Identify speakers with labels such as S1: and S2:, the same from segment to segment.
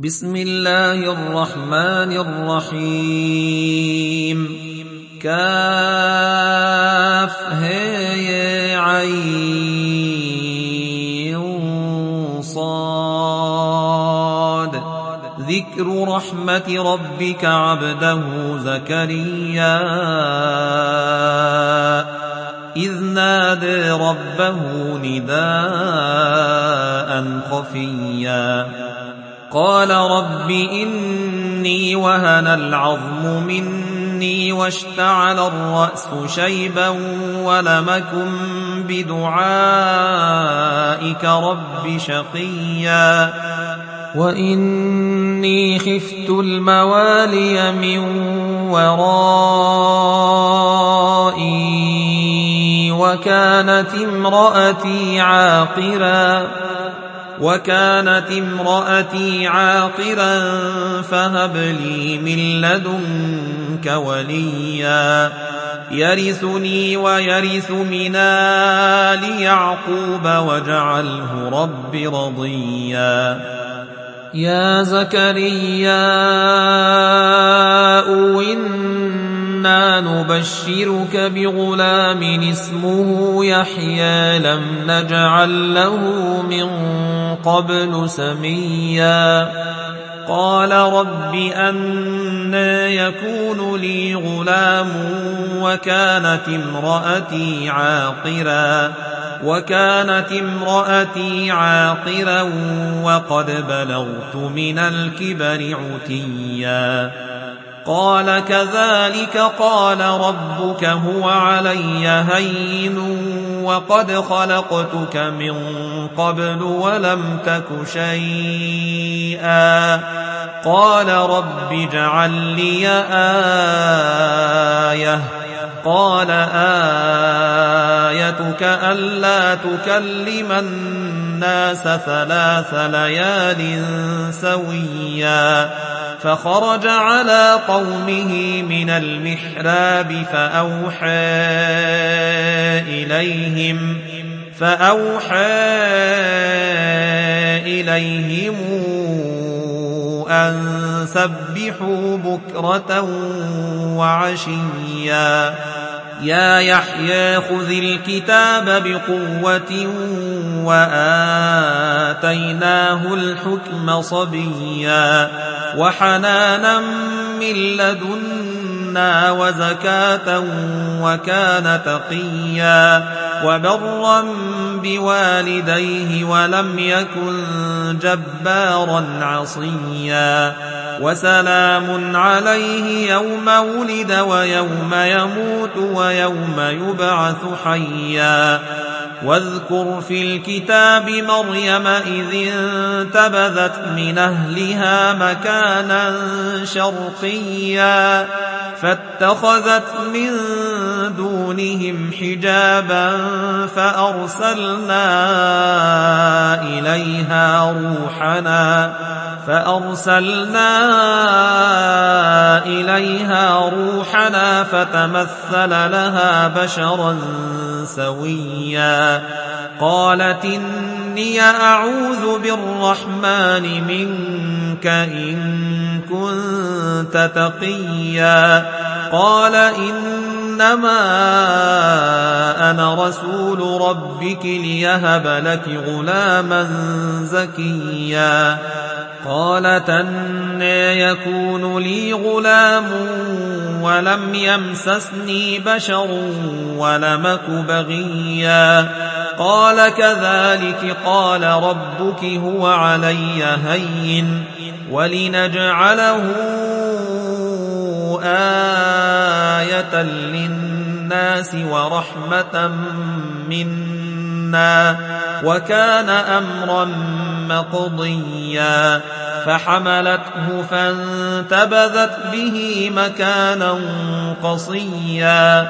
S1: بسم الله الرحمن الرحيم كافها صاد ذكر رحمة ربك عبده زكريا إذ نادى ربه نداء خفيا قال رب إني وهن العظم مني واشتعل الرأس شيبا ولم أكن بدعائك رب شقيا وإني خفت الموالي من ورائي وكانت امرأتي عاقرا فهب لي من لدنك وليا يرثني ويرث من آل يعقوب واجعله رب رضيا يا زكريا إنا نبشرك بغلام اسمه يحيى لم نجعل له من قبل سميا قال رب أنى يكون لي غلام وكانت امرأتي عاقرا وقد بلغت من الكبر عتيا قال كذلك قال ربك هو علي هين وقد خلقتك من قبل ولم تك شيئا قال رب اجعل لي آية قال آيتك ألا تكلم الناس 3 ليال سويا فخرج على قومه من المحراب فأوحى إليهم أن سبحوا بكرة وعشيا يا يحيى خذ الكتاب بقوة وآتيناه الحكم صبيا وحنانا من لدنا وزكاة وكان تقيا وبرا بوالديه ولم يكن جبارا عصيا وسلام عليه يوم ولد ويوم يموت ويوم يبعث حيا واذكر في الكتاب مريم إذ انتبذت من أهلها مكانا شرقيا فاتخذت من دونهم حجابا فأرسلنا إليها روحنا فتمثل لها بشرا سويا قالت إني أعوذ بالرحمن منك إن كنت تقيا قال إنما أنا رسول ربك ليهب لك غلاما زكيا قالت أنى يكون لي غلام ولم يمسسني بشر ولم أك بغيا قال كذلك قال ربك هو علي هين ولنجعله آية للناس ورحمة منا وكان أمرا مقضيا فحملته فانتبذت به مكانا قصيا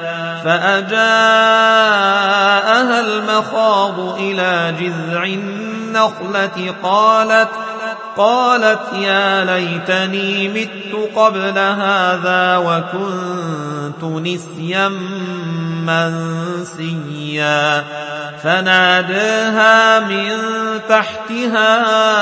S1: فأجاءها المخاض إلى جذع النخلة قالت يا ليتني مت قبل هذا وكنت نسيا منسيا فناداها من تحتها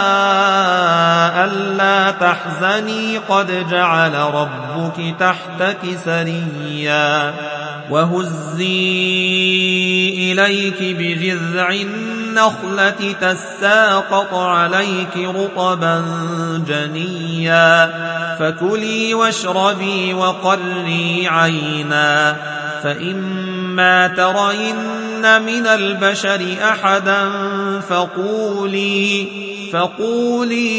S1: ألا تحزني قد جعل ربك تحتك سريا وهزي إليك بجذع النخلة تساقط عليك رطبا جنيا فكلي واشربي وقري عينا فإما ترين من البشر أحدا فقولي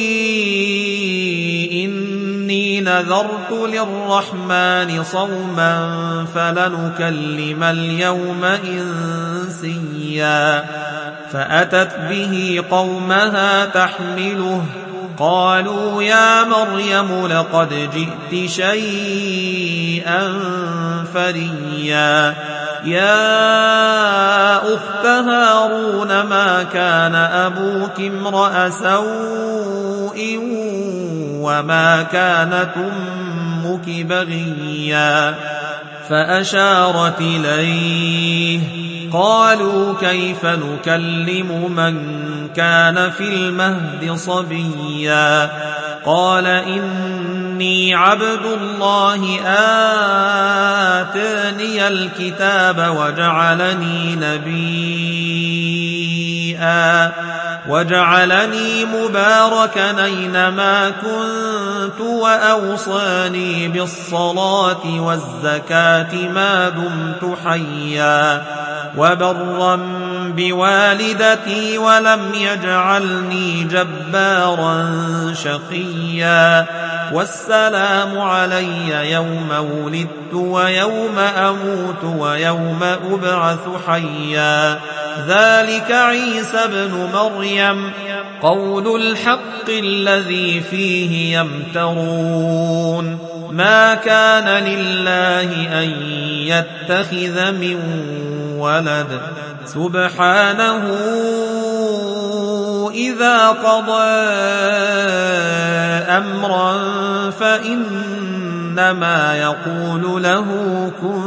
S1: إني نذرت للرحمن صوما فلنكلم اليوم إنسيا فأتت به قومها تحمله قالوا يا مريم لقد جئت شيئا فريا يا أخت هارون ما كان أبوك امرأ سوء وما كانت أمك بغيا فأشارت إليه قالوا كيف نكلم من كان في المهد صبيا قال إني عبد الله آتاني الكتاب وجعلني مباركا أينما كنت وأوصاني بالصلاة والزكاة ما دمت حيا وبرا بوالدتي ولم يجعلني جبارا شقيا والسلام علي يوم ولدت ويوم أموت ويوم أبعث حيا ذلك عيسى ابن مريم قول الحق الذي فيه يمترون ما كان لله أن يتخذ من ولد سبحانه إذا قضى أمرا فإنما يقول له كن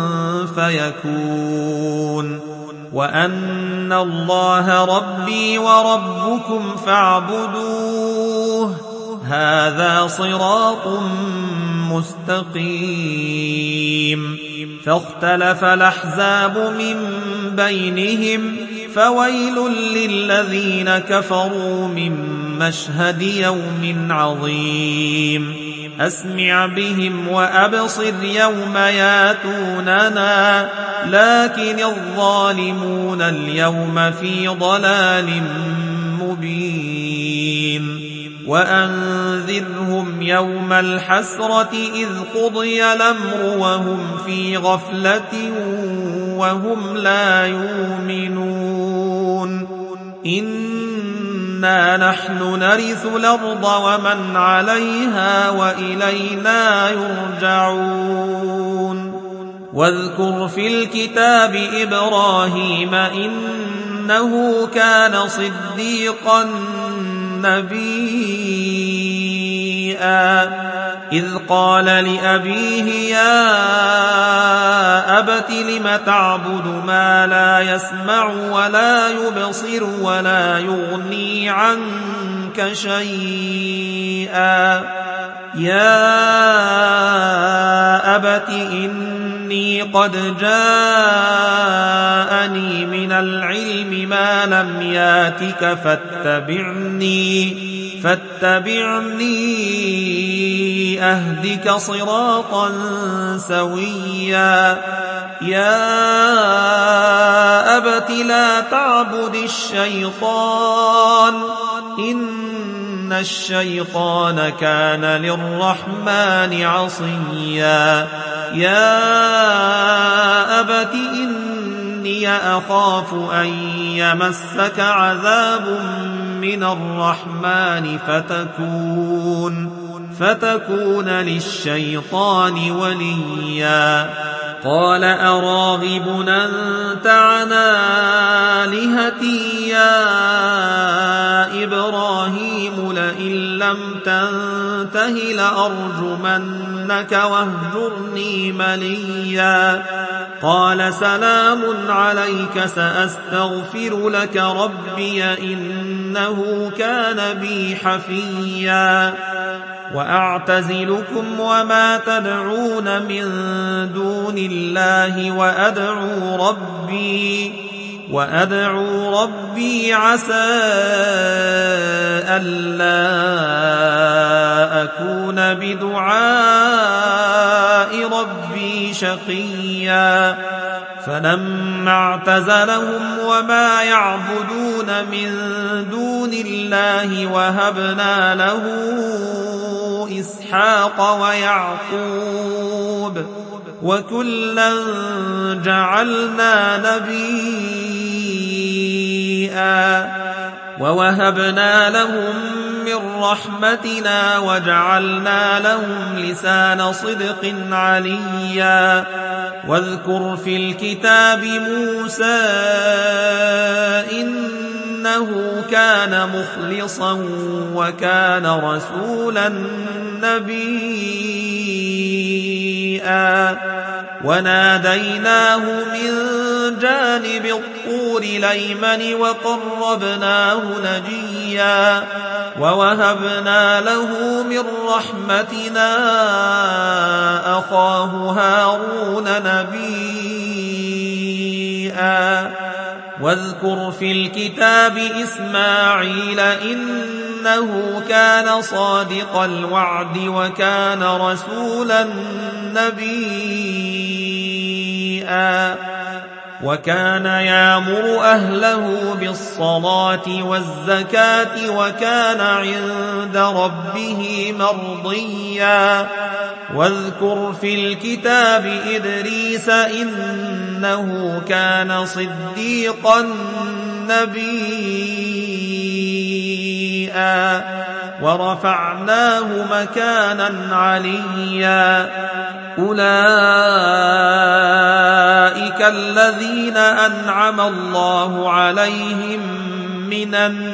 S1: فيكون وأن الله ربي وربكم فاعبدوه هذا صراط مستقيم فاختلف الأحزاب من بينهم فويل للذين كفروا من مشهد يوم عظيم أسمع بهم وأبصر يوم ياتوننا لكن الظالمون اليوم في ضلال مبين وأنذرهم يوم الحسرة إذ قضي الأمر وهم في غفلة وهم لا يؤمنون إنا نحن نرث الأرض ومن عليها وإلينا يرجعون واذكر في الكتاب إبراهيم إنه كان صديقا نبيا إذ قال لأبيه يا أبت لم تعبد ما لا يسمع ولا يبصر ولا يغني عنك شيئا يا أبت إني قد جاءني من العلم ما لم ياتك فاتبعني أهدك صراطا سويا يا أبت لا تعبد الشيطان إن الشيطان كان للرحمن عصيا يا أبت إني أخاف أن يمسك عذاب من الرحمن فتكون للشيطان وليا قال أراغب أنت عن آلهتي يا إبراهيم لئن لم تنته لأرجمنك واهجرني مليا. قال سلام عليك سأستغفر لك ربي إنه كان بي حفيا. وأعتزلكم وما تدعون من دون الله وأدعو ربي عسى ألا أكون بدعاء ربي شقيا. فلما اعتزلهم وما يعبدون من دون الله وهبنا له إسحاق ويعقوب وكلا جعلنا نبيا ووهبنا لهم من رحمتنا وجعلنا لهم لسان صدق عليا. واذكر في الكتاب موسى إنه كان مخلصا وكان رسولا نبيا. وناديناه من جانب الطور الأيمن وقربناه نجيا. ووهبنا له من رحمتنا أخاه هارون نبيا. واذكر في الكتاب إسماعيل إنه كان صادق الوعد وكان رسولا نبيا. وكان يأمر أهله بالصلاة والزكاة وكان عند ربه مرضيا. واذكر في الكتاب إدريس إنه كان صديقا نبيا. ورفعناه مكانا عليا. أولئك الذين أنعم الله عليهم من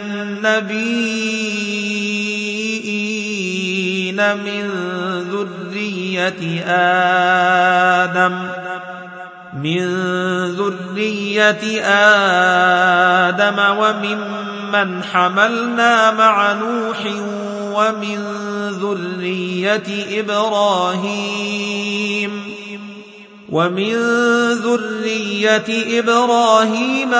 S1: النبيين من ذرية آدم وممن حملنا مع نوح ومن ذرية إبراهيم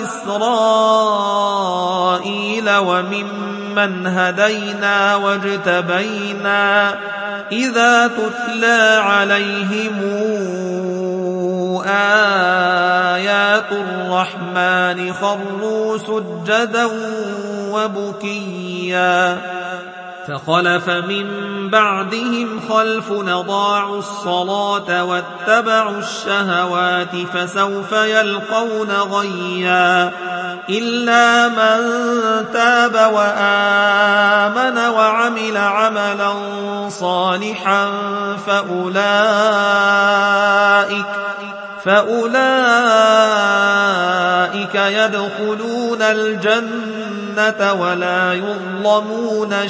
S1: وإسرائيل وممن هدينا واجتبينا إذا تتلى عليهم آيات الرحمن خروا سجدا وبكيا. فخلف من بعدهم خلف أضاعوا الصلاة واتبعوا الشهوات فسوف يلقون غيا. إلا من تاب وآمن وعمل عملا صالحا فأولئك يدخلون الجنة ولا يظلمون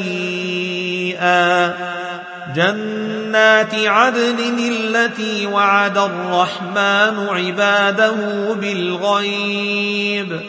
S1: شيئا. جنات عدن التي وعد الرحمن عباده بالغيب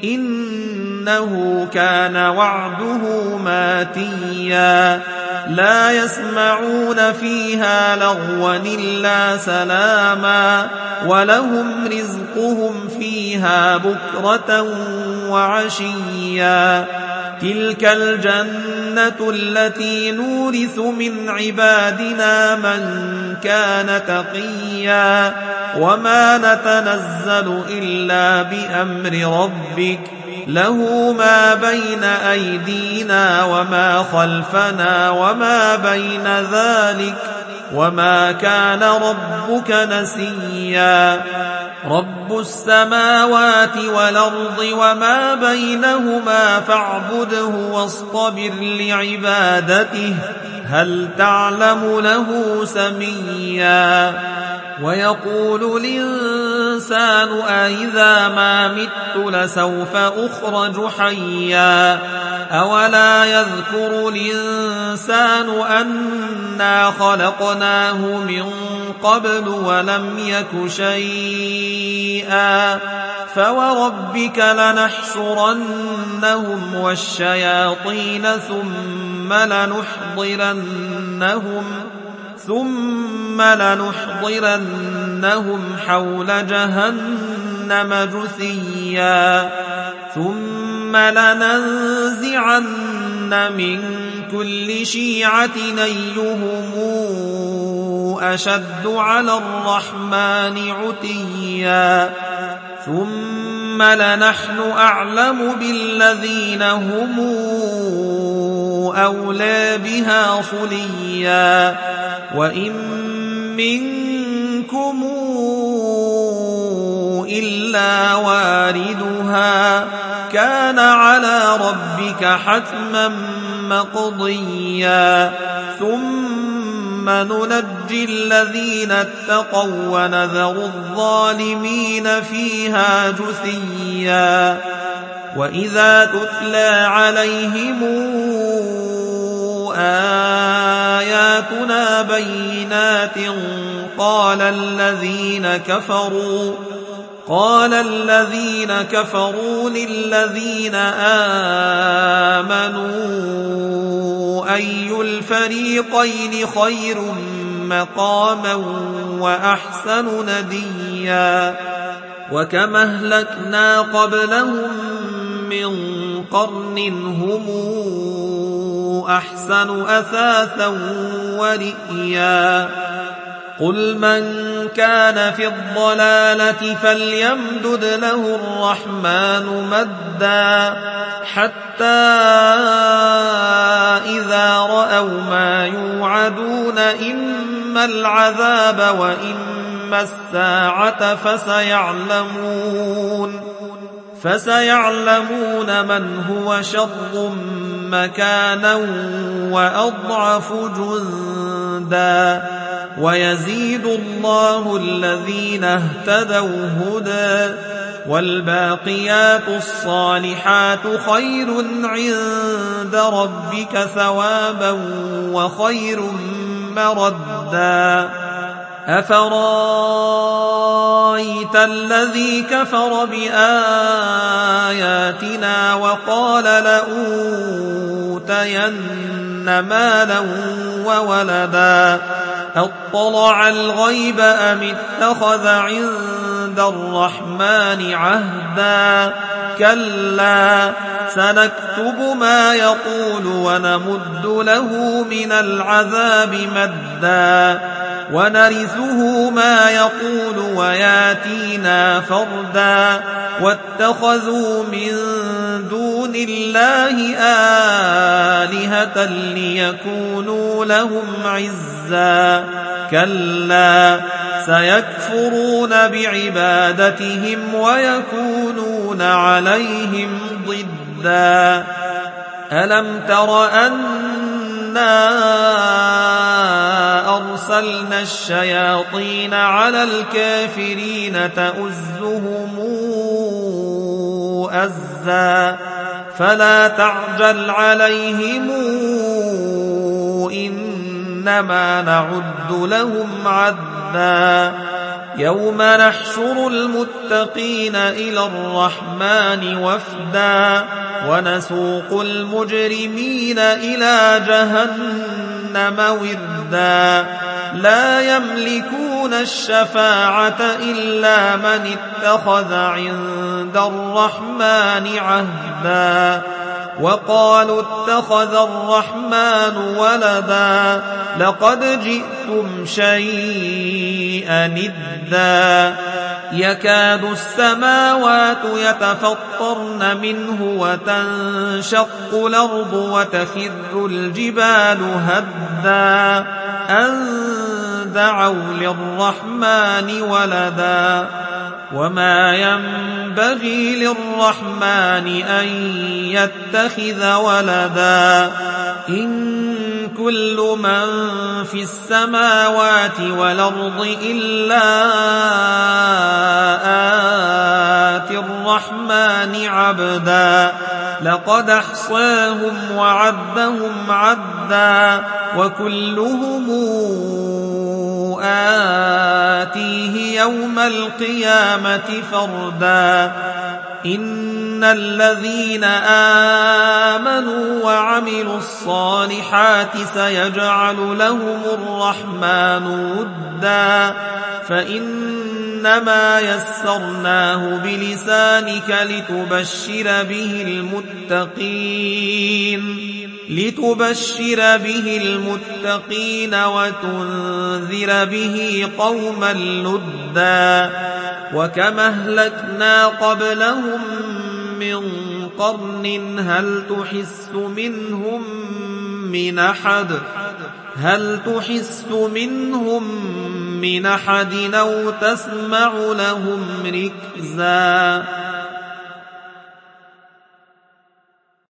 S1: إنه كان وعده ماتيا. لا يسمعون فيها لغوا إلا سلاما ولهم رزقهم فيها بكرة وعشيا. تلك الجنة التي نورث من عبادنا من كان تقيا. وما نتنزل إلا بأمر ربك له ما بين أيدينا وما خلفنا وما بين ذلك وما كان ربك نسيا. رب السماوات والأرض وما بينهما فاعبده واصطبر لعبادته هل تعلم له سميا. ويقول الإنسان أإذا ما مت لسوف أخرج حيا أولا يذكر الإنسان أنا خلقناه من قبل ولم يك شيئا فوربك لنحشرنهم والشياطين ثم لنحضرنهم حول جهنم جثيا ثم لننزعن من كل شيعة أيهم أشد على الرحمن عتيا ثم لنحن أعلم بالذين هم أولى بها صليا وإن منكم إلا واردها كان على ربك حتما مقضيا ثم ننجي الذين اتقوا ونذر الظالمين فيها جثيا وإذا تتلى عليهم آياتنا بينات قال الذين كفروا للذين آمنوا أي الفريقين خير مقاما وأحسن نديا وكم أهلكنا قبلهم من قرن هم أحسن أثاثا ورئيا قل من كان في الضلالة فليمدد له الرحمن مدا حتى إذا رأوا ما يوعدون إما العذاب وإما الساعة فسيعلمون من هو شر مكانا وأضعف جندا ويزيد الله الذين اهتدوا هدى والباقيات الصالحات خير عند ربك ثوابا وخير مردا أفرايت الذي كفر بآياتنا وقال لأوتين مالا وولدا أطلع الغيب أم اتخذ عند الرحمن عهدا كلا سنكتب ما يقول ونمد له من العذاب مدا ونرثه ما يقول وياتينا فردا واتخذوا من دون الله آلهة ليكونوا لهم عزا كلا سيكفرون بعبادتهم ويكونون عليهم ضدا ألم تر أنا أرسلنا الشياطين على الكافرين تؤزهم أزا فلا تعجل عليهم إنما نعد لهم عدا يوم نحشر المتقين إلى الرحمن وفدا ونسوق المجرمين إلى جهنم وردا لا يملكون الشفاعة إلا من اتخذ عند الرحمن عهدا وقالوا اتخذ الرحمن ولدا لقد جئتم شيئا إدا يكاد السماوات يتفطرن منه وتنشق الأرض وتخر الجبال هدا أن دعوا للرحمن ولدا وما ينبغي للرحمن أن يتخذ ولدا إن كل من في السماوات والأرض إلا آتي الرحمن عبدا لقد أحصاهم وعدهم عدا وكلهم آتيه يوم القيامة فردا إن الذين آمنوا وعملوا الصالحات سيجعل لهم الرحمن ودا فإنما يسرناه بلسانك لتبشر به المتقين وتنذر به قوما لدا وكما أهلكنا قبلهم من قرن هل تحس منهم من أحد أو تسمع لهم ركزا